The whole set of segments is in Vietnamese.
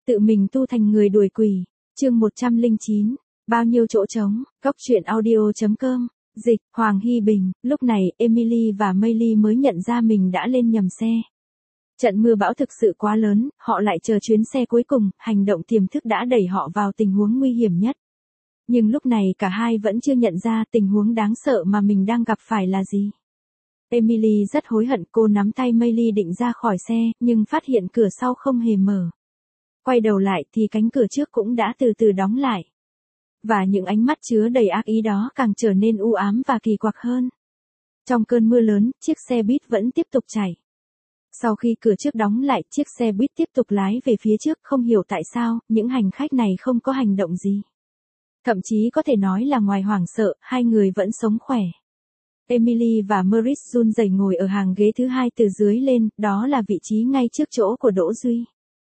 Tự mình tu thành người đuổi quỷ. Chương 109. Bao nhiêu chỗ trống. Góc truyện audio.com. Dịch, Hoàng Hy Bình. Lúc này, Emily và Meili mới nhận ra mình đã lên nhầm xe. Trận mưa bão thực sự quá lớn, họ lại chờ chuyến xe cuối cùng, hành động tiềm thức đã đẩy họ vào tình huống nguy hiểm nhất. Nhưng lúc này cả hai vẫn chưa nhận ra tình huống đáng sợ mà mình đang gặp phải là gì. Emily rất hối hận, cô nắm tay Meili định ra khỏi xe, nhưng phát hiện cửa sau không hề mở. Quay đầu lại thì cánh cửa trước cũng đã từ từ đóng lại. Và những ánh mắt chứa đầy ác ý đó càng trở nên u ám và kỳ quặc hơn. Trong cơn mưa lớn, chiếc xe buýt vẫn tiếp tục chạy. Sau khi cửa trước đóng lại, chiếc xe buýt tiếp tục lái về phía trước, không hiểu tại sao, những hành khách này không có hành động gì. Thậm chí có thể nói là ngoài hoảng sợ, hai người vẫn sống khỏe. Emily và Maurice run rẩy ngồi ở hàng ghế thứ hai từ dưới lên, đó là vị trí ngay trước chỗ của Đỗ Duy.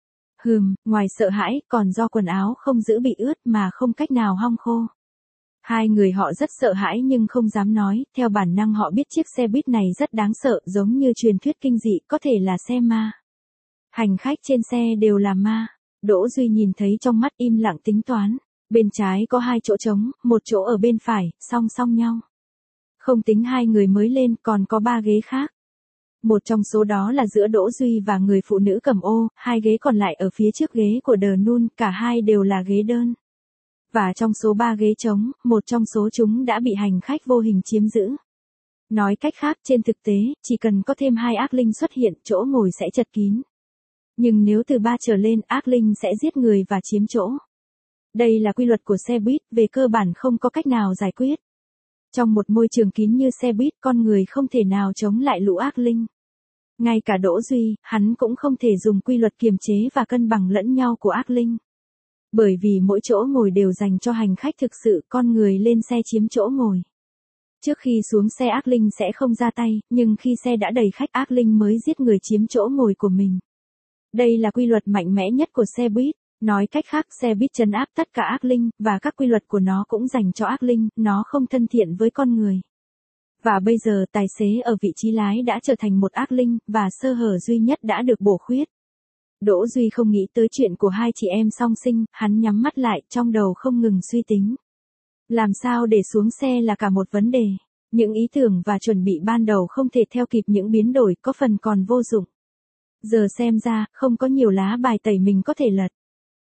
Ngoài sợ hãi, còn do quần áo không giữ bị ướt mà không cách nào hong khô. Hai người họ rất sợ hãi nhưng không dám nói, theo bản năng họ biết chiếc xe buýt này rất đáng sợ, giống như truyền thuyết kinh dị, có thể là xe ma. Hành khách trên xe đều là ma. Đỗ Duy nhìn thấy trong mắt im lặng tính toán. Bên trái có 2 chỗ trống, một chỗ ở bên phải, song song nhau. Không tính 2 người mới lên, còn có 3 ghế khác. Một trong số đó là giữa Đỗ Duy và người phụ nữ cầm ô, 2 ghế còn lại ở phía trước ghế của The Nun, cả hai đều là ghế đơn. Và trong số 3 ghế trống, một trong số chúng đã bị hành khách vô hình chiếm giữ. Nói cách khác, trên thực tế, chỉ cần có thêm 2 ác linh xuất hiện, chỗ ngồi sẽ chật kín. Nhưng nếu từ 3 trở lên, ác linh sẽ giết người và chiếm chỗ. Đây là quy luật của xe buýt, về cơ bản không có cách nào giải quyết. Trong một môi trường kín như xe buýt, con người không thể nào chống lại lũ ác linh. Ngay cả Đỗ Duy, hắn cũng không thể dùng quy luật kiềm chế và cân bằng lẫn nhau của ác linh. Bởi vì mỗi chỗ ngồi đều dành cho hành khách thực sự, con người lên xe chiếm chỗ ngồi. Trước khi xuống xe ác linh sẽ không ra tay, nhưng khi xe đã đầy khách ác linh mới giết người chiếm chỗ ngồi của mình. Đây là quy luật mạnh mẽ nhất của xe buýt. Nói cách khác, xe buýt trấn áp tất cả ác linh, và các quy luật của nó cũng dành cho ác linh, nó không thân thiện với con người. Và bây giờ tài xế ở vị trí lái đã trở thành một ác linh, và sơ hở duy nhất đã được bổ khuyết. Đỗ Duy không nghĩ tới chuyện của 2 chị em song sinh, hắn nhắm mắt lại, trong đầu không ngừng suy tính. Làm sao để xuống xe là cả một vấn đề. Những ý tưởng và chuẩn bị ban đầu không thể theo kịp những biến đổi, có phần còn vô dụng. Giờ xem ra, không có nhiều lá bài tẩy mình có thể lật.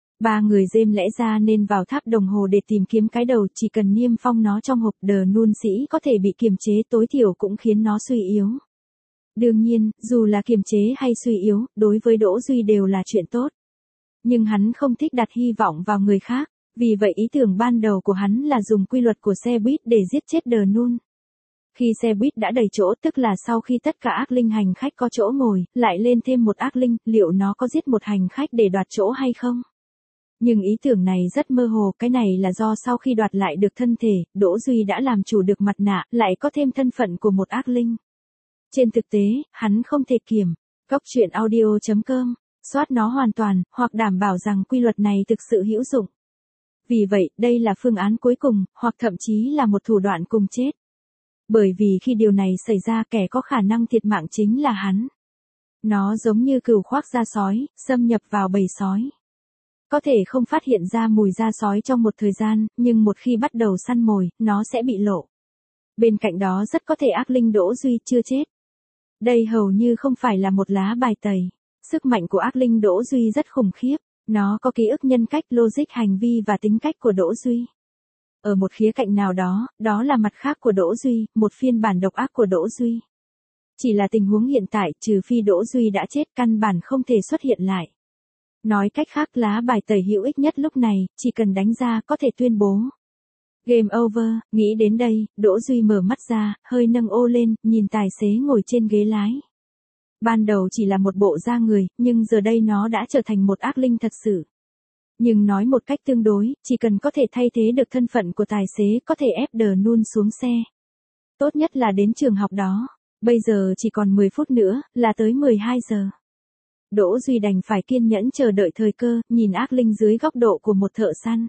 3 người dêm lẽ ra nên vào tháp đồng hồ để tìm kiếm cái đầu, chỉ cần niêm phong nó trong hộp The Nun sĩ có thể bị kiềm chế, tối thiểu cũng khiến nó suy yếu. Đương nhiên, dù là kiềm chế hay suy yếu, đối với Đỗ Duy đều là chuyện tốt. Nhưng hắn không thích đặt hy vọng vào người khác, vì vậy ý tưởng ban đầu của hắn là dùng quy luật của xe buýt để giết chết The Nun. Khi xe buýt đã đầy chỗ, tức là sau khi tất cả ác linh hành khách có chỗ ngồi, lại lên thêm một ác linh, liệu nó có giết một hành khách để đoạt chỗ hay không? Nhưng ý tưởng này rất mơ hồ, cái này là do sau khi đoạt lại được thân thể, Đỗ Duy đã làm chủ được mặt nạ, lại có thêm thân phận của một ác linh. Trên thực tế, hắn không thể kiểm. Góc truyện audio.com, soát nó hoàn toàn, hoặc đảm bảo rằng quy luật này thực sự hữu dụng. Vì vậy, đây là phương án cuối cùng, hoặc thậm chí là một thủ đoạn cùng chết. Bởi vì khi điều này xảy ra, kẻ có khả năng thiệt mạng chính là hắn. Nó giống như cừu khoác da sói, xâm nhập vào bầy sói. Có thể không phát hiện ra mùi da sói trong một thời gian, nhưng một khi bắt đầu săn mồi, nó sẽ bị lộ. Bên cạnh đó rất có thể ác linh Đỗ Duy chưa chết. Đây hầu như không phải là một lá bài tẩy. Sức mạnh của ác linh Đỗ Duy rất khủng khiếp. Nó có ký ức nhân cách, logic hành vi và tính cách của Đỗ Duy. Ở một khía cạnh nào đó, đó là mặt khác của Đỗ Duy, một phiên bản độc ác của Đỗ Duy. Chỉ là tình huống hiện tại, trừ phi Đỗ Duy đã chết, căn bản không thể xuất hiện lại. Nói cách khác, lá bài tẩy hữu ích nhất lúc này, chỉ cần đánh ra có thể tuyên bố. Game over, nghĩ đến đây, Đỗ Duy mở mắt ra, hơi nâng ô lên, nhìn tài xế ngồi trên ghế lái. Ban đầu chỉ là một bộ da người, nhưng giờ đây nó đã trở thành một ác linh thật sự. Nhưng nói một cách tương đối, chỉ cần có thể thay thế được thân phận của tài xế, có thể ép The Nun xuống xe. Tốt nhất là đến trường học đó. Bây giờ chỉ còn 10 phút nữa, là tới 12 giờ. Đỗ Duy đành phải kiên nhẫn chờ đợi thời cơ, nhìn ác linh dưới góc độ của một thợ săn.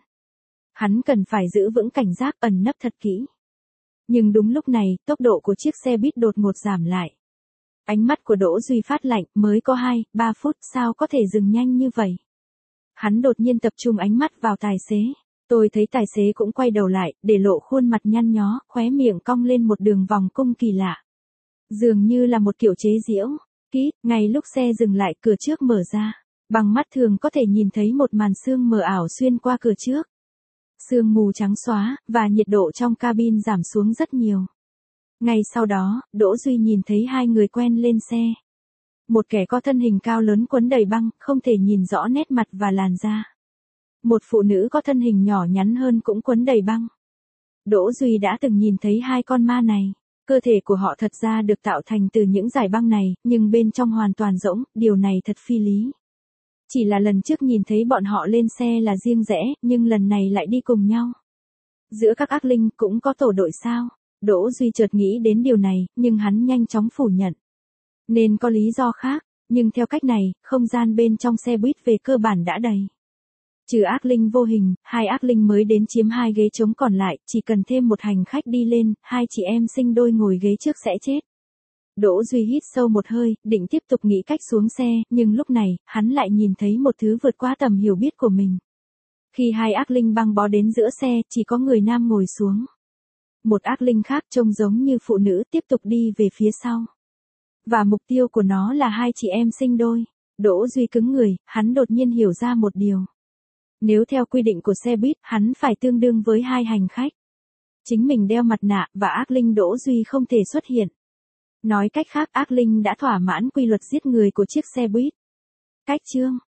Hắn cần phải giữ vững cảnh giác, ẩn nấp thật kỹ. Nhưng đúng lúc này, tốc độ của chiếc xe buýt đột ngột giảm lại. Ánh mắt của Đỗ Duy phát lạnh, mới có 2, 3 phút, sao có thể dừng nhanh như vậy? Hắn đột nhiên tập trung ánh mắt vào tài xế. Tôi thấy tài xế cũng quay đầu lại, để lộ khuôn mặt nhăn nhó, khóe miệng cong lên một đường vòng cung kỳ lạ. Dường như là một kiểu chế giễu. Kít, ngay lúc xe dừng lại, cửa trước mở ra. Bằng mắt thường có thể nhìn thấy một màn sương mờ ảo xuyên qua cửa trước. Sương mù trắng xóa, và nhiệt độ trong cabin giảm xuống rất nhiều. Ngay sau đó, Đỗ Duy nhìn thấy hai người quen lên xe. Một kẻ có thân hình cao lớn quấn đầy băng, không thể nhìn rõ nét mặt và làn da. Một phụ nữ có thân hình nhỏ nhắn hơn cũng quấn đầy băng. Đỗ Duy đã từng nhìn thấy hai con ma này. Cơ thể của họ thật ra được tạo thành từ những dải băng này, nhưng bên trong hoàn toàn rỗng, điều này thật phi lý. Chỉ là lần trước nhìn thấy bọn họ lên xe là riêng rẽ, nhưng lần này lại đi cùng nhau. Giữa các ác linh cũng có tổ đội sao? Đỗ Duy chợt nghĩ đến điều này, nhưng hắn nhanh chóng phủ nhận. Nên có lý do khác, nhưng theo cách này, không gian bên trong xe buýt về cơ bản đã đầy. Trừ ác linh vô hình, hai ác linh mới đến chiếm hai ghế trống còn lại, chỉ cần thêm một hành khách đi lên, hai chị em sinh đôi ngồi ghế trước sẽ chết. Đỗ Duy hít sâu một hơi, định tiếp tục nghĩ cách xuống xe, nhưng lúc này, hắn lại nhìn thấy một thứ vượt qua tầm hiểu biết của mình. Khi hai ác linh băng bó đến giữa xe, chỉ có người nam ngồi xuống. Một ác linh khác trông giống như phụ nữ tiếp tục đi về phía sau. Và mục tiêu của nó là hai chị em sinh đôi. Đỗ Duy cứng người, hắn đột nhiên hiểu ra một điều. Nếu theo quy định của xe buýt, hắn phải tương đương với hai hành khách. Chính mình đeo mặt nạ, và ác linh Đỗ Duy không thể xuất hiện. Nói cách khác, ác linh đã thỏa mãn quy luật giết người của chiếc xe buýt. Cách chương